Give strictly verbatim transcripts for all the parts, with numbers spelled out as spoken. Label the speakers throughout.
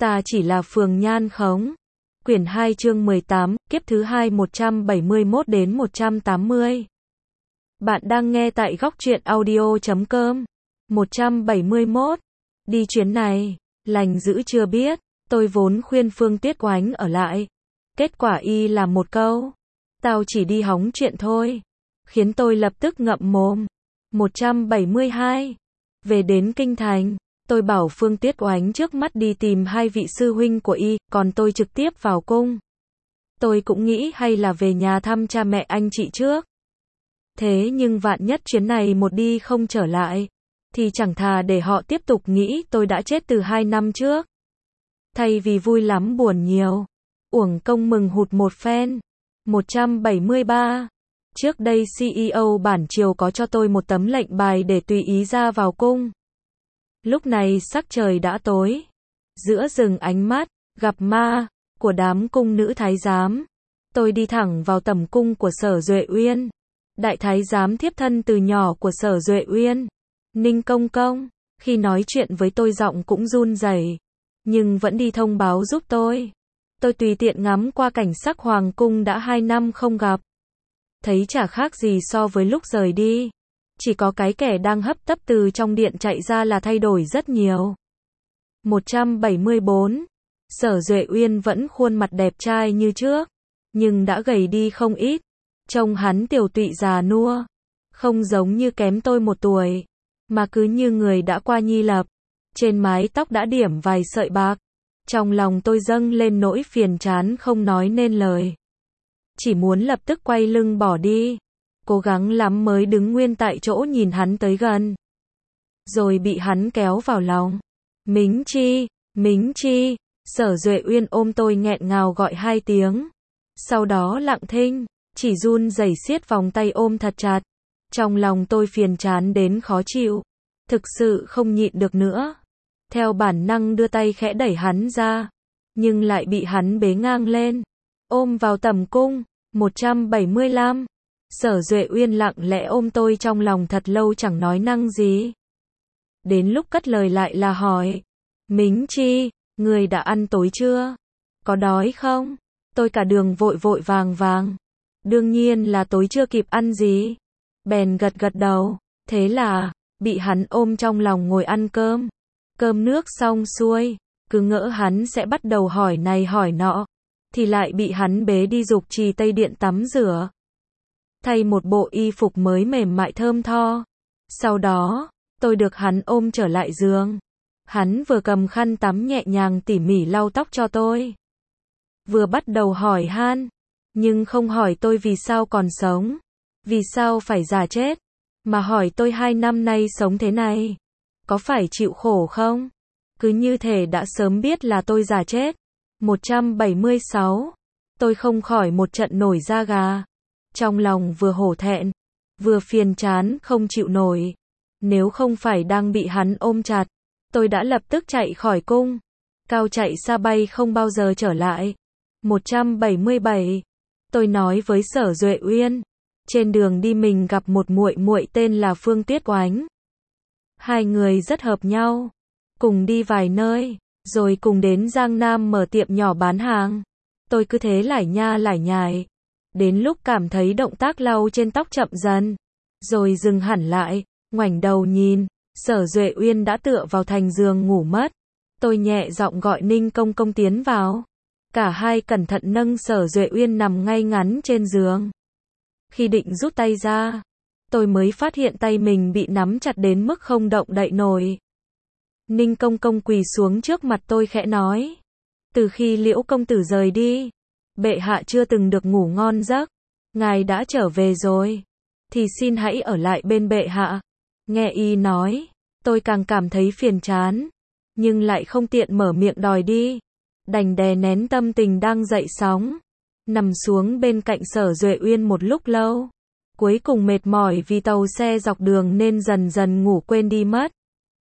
Speaker 1: Ta chỉ là phường nhan khống. Quyển hai chương mười tám, kiếp thứ hai một trăm bảy mươi mốt đến một trăm tám mươi. Bạn đang nghe tại góc truyện audio chấm com. một trăm bảy mươi mốt. Đi chuyến này, lành dữ chưa biết, tôi vốn khuyên Phương Tuyết Oánh ở lại. Kết quả y là một câu. Tao chỉ đi hóng chuyện thôi. Khiến tôi lập tức ngậm mồm. một trăm bảy mươi hai. Về đến Kinh Thành, tôi bảo Phương Tuyết Oánh trước mắt đi tìm hai vị sư huynh của y, còn tôi trực tiếp vào cung. Tôi cũng nghĩ hay là về nhà thăm cha mẹ anh chị trước. Thế nhưng vạn nhất chuyến này một đi không trở lại, thì chẳng thà để họ tiếp tục nghĩ tôi đã chết từ hai năm trước. Thay vì vui lắm buồn nhiều, uổng công mừng hụt một phen. một trăm bảy mươi ba. Trước đây xê e ô bản triều có cho tôi một tấm lệnh bài để tùy ý ra vào cung. Lúc này sắc trời đã tối. Giữa rừng ánh mắt, gặp ma, của đám cung nữ thái giám. Tôi đi thẳng vào tầm cung của Sở Duệ Uyên. Đại thái giám thiếp thân từ nhỏ của Sở Duệ Uyên. Ninh Công Công, khi nói chuyện với tôi giọng cũng run rẩy, nhưng vẫn đi thông báo giúp tôi. Tôi tùy tiện ngắm qua cảnh sắc hoàng cung đã hai năm không gặp. Thấy chả khác gì so với lúc rời đi. Chỉ có cái kẻ đang hấp tấp từ trong điện chạy ra là thay đổi rất nhiều. một trăm bảy mươi bốn. Sở Duệ Uyên vẫn khuôn mặt đẹp trai như trước, nhưng đã gầy đi không ít. Trông hắn tiều tụy già nua, không giống như kém tôi một tuổi, mà cứ như người đã qua nhi lập. Trên mái tóc đã điểm vài sợi bạc. Trong lòng tôi dâng lên nỗi phiền chán không nói nên lời. Chỉ muốn lập tức quay lưng bỏ đi. Cố gắng lắm mới đứng nguyên tại chỗ nhìn hắn tới gần. Rồi bị hắn kéo vào lòng. Mính Chi, Mính Chi. Sở Duệ Uyên ôm tôi nghẹn ngào gọi hai tiếng. Sau đó lặng thinh, chỉ run rẩy siết vòng tay ôm thật chặt. Trong lòng tôi phiền chán đến khó chịu. Thực sự không nhịn được nữa. Theo bản năng đưa tay khẽ đẩy hắn ra. Nhưng lại bị hắn bế ngang lên. Ôm vào tầm cung. một trăm bảy mươi lăm. Sở Duệ Uyên lặng lẽ ôm tôi trong lòng thật lâu chẳng nói năng gì. Đến lúc cất lời lại là hỏi. Mính Chi, người đã ăn tối chưa? Có đói không? Tôi cả đường vội vội vàng vàng. Đương nhiên là tối chưa kịp ăn gì. Bèn gật gật đầu. Thế là, bị hắn ôm trong lòng ngồi ăn cơm. Cơm nước xong xuôi, cứ ngỡ hắn sẽ bắt đầu hỏi này hỏi nọ. Thì lại bị hắn bế đi dục trì Tây Điện tắm rửa. Thay một bộ y phục mới mềm mại thơm tho. Sau đó, tôi được hắn ôm trở lại giường. Hắn vừa cầm khăn tắm nhẹ nhàng tỉ mỉ lau tóc cho tôi. Vừa bắt đầu hỏi han, nhưng không hỏi tôi vì sao còn sống, vì sao phải già chết, mà hỏi tôi hai năm nay sống thế này, có phải chịu khổ không? Cứ như thể đã sớm biết là tôi già chết. một trăm bảy mươi sáu. Tôi không khỏi một trận nổi da gà. Trong lòng vừa hổ thẹn, vừa phiền chán không chịu nổi. Nếu không phải đang bị hắn ôm chặt, tôi đã lập tức chạy khỏi cung. Cao chạy xa bay không bao giờ trở lại. một trăm bảy mươi bảy. Tôi nói với Sở Duệ Uyên, trên đường đi mình gặp một muội muội tên là Phương Tuyết Oánh. Hai người rất hợp nhau, cùng đi vài nơi, rồi cùng đến Giang Nam mở tiệm nhỏ bán hàng. Tôi cứ thế lải nha lải nhải. Đến lúc cảm thấy động tác lau trên tóc chậm dần, rồi dừng hẳn lại, ngoảnh đầu nhìn, Sở Duệ Uyên đã tựa vào thành giường ngủ mất. Tôi nhẹ giọng gọi Ninh Công Công tiến vào. Cả hai cẩn thận nâng Sở Duệ Uyên nằm ngay ngắn trên giường. Khi định rút tay ra, tôi mới phát hiện tay mình bị nắm chặt đến mức không động đậy nổi. Ninh Công Công quỳ xuống trước mặt tôi khẽ nói. Từ khi Liễu công tử rời đi, bệ hạ chưa từng được ngủ ngon giấc. Ngài đã trở về rồi, thì xin hãy ở lại bên bệ hạ. Nghe y nói, tôi càng cảm thấy phiền chán, nhưng lại không tiện mở miệng đòi đi. Đành đè nén tâm tình đang dậy sóng, nằm xuống bên cạnh Sở Duệ Uyên một lúc lâu. Cuối cùng mệt mỏi vì tàu xe dọc đường nên dần dần ngủ quên đi mất.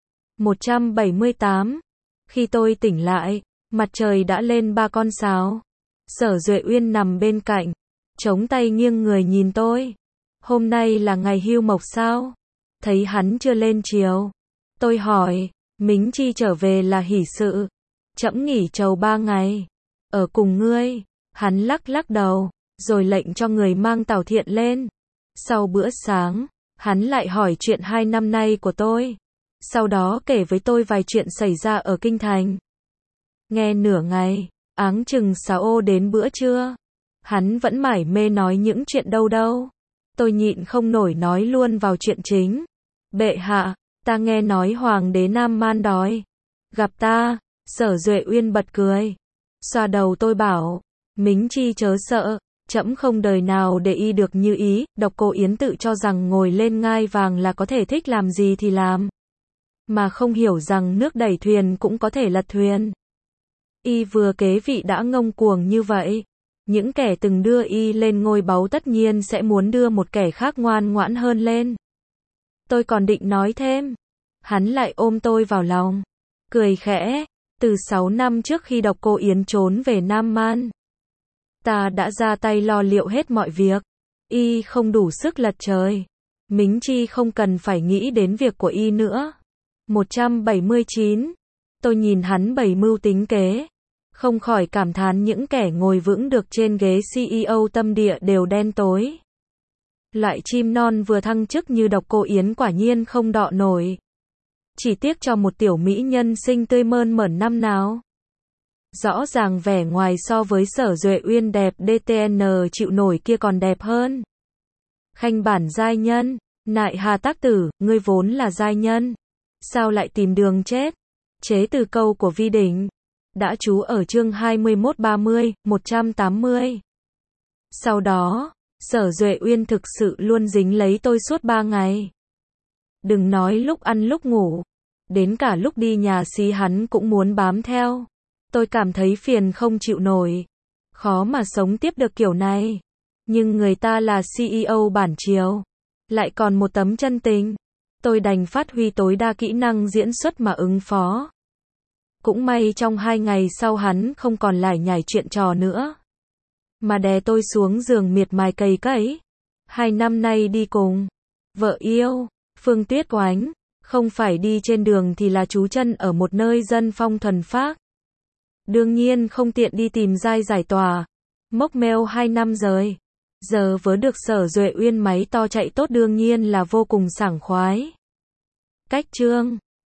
Speaker 1: một trăm bảy mươi tám. Khi tôi tỉnh lại, mặt trời đã lên ba con sáo. Sở Duệ Uyên nằm bên cạnh, chống tay nghiêng người nhìn tôi. Hôm nay là ngày hưu mộc sao? Thấy hắn chưa lên chiều. Tôi hỏi, Mính Chi trở về là hỷ sự. Trẫm nghỉ trầu ba ngày. Ở cùng ngươi. Hắn lắc lắc đầu, rồi lệnh cho người mang Tào Thiện lên. Sau bữa sáng, hắn lại hỏi chuyện hai năm nay của tôi. Sau đó kể với tôi vài chuyện xảy ra ở kinh thành. Nghe nửa ngày, áng chừng sáu ô đến bữa trưa. Hắn vẫn mải mê nói những chuyện đâu đâu. Tôi nhịn không nổi nói luôn vào chuyện chính. Bệ hạ, ta nghe nói hoàng đế Nam Man đói gặp ta. Sở Duệ Uyên bật cười, xoa đầu tôi bảo, Mính Chi chớ sợ, trẫm không đời nào để y được như ý. Độc Cô Yến tự cho rằng ngồi lên ngai vàng là có thể thích làm gì thì làm, mà không hiểu rằng nước đẩy thuyền cũng có thể lật thuyền. Y vừa kế vị đã ngông cuồng như vậy, những kẻ từng đưa y lên ngôi báu tất nhiên sẽ muốn đưa một kẻ khác ngoan ngoãn hơn lên. Tôi còn định nói thêm, hắn lại ôm tôi vào lòng, cười khẽ. Từ sáu năm trước khi Độc Cô Yến trốn về Nam Man, ta đã ra tay lo liệu hết mọi việc. Y không đủ sức lật trời. Mính Chi không cần phải nghĩ đến việc của y nữa. một trăm bảy mươi chín. Tôi nhìn hắn bày mưu tính kế, không khỏi cảm thán những kẻ ngồi vững được trên ghế xê e ô tâm địa đều đen tối. Loại chim non vừa thăng chức như Độc Cô Yến quả nhiên không đọ nổi. Chỉ tiếc cho một tiểu mỹ nhân xinh tươi mơn mởn năm nào. Rõ ràng vẻ ngoài so với Sở Duệ Uyên đẹp đê tê en chịu nổi kia còn đẹp hơn. Khanh bản giai nhân, nại hà tác tử, ngươi vốn là giai nhân, sao lại tìm đường chết? Chế từ câu của Vi Đỉnh, đã trú ở chương hai mươi mốt ba mươi, một trăm tám mươi. Sau đó, Sở Duệ Uyên thực sự luôn dính lấy tôi suốt ba ngày. Đừng nói lúc ăn lúc ngủ, đến cả lúc đi nhà xí hắn cũng muốn bám theo. Tôi cảm thấy phiền không chịu nổi. Khó mà sống tiếp được kiểu này. Nhưng người ta là xê e ô bản triều, lại còn một tấm chân tình. Tôi đành phát huy tối đa kỹ năng diễn xuất mà ứng phó. Cũng may trong hai ngày sau hắn không còn lải nhải chuyện trò nữa, mà đè tôi xuống giường miệt mài cày cấy. Hai năm nay đi cùng vợ yêu, Phương Tuyết Oánh, không phải đi trên đường thì là trú chân ở một nơi dân phong thuần phác. Đương nhiên không tiện đi tìm giai giải tỏa. Mốc meo hai năm rồi. Giờ vớ được Sở Duệ Uyên máy to chạy tốt đương nhiên là vô cùng sảng khoái. Cách chương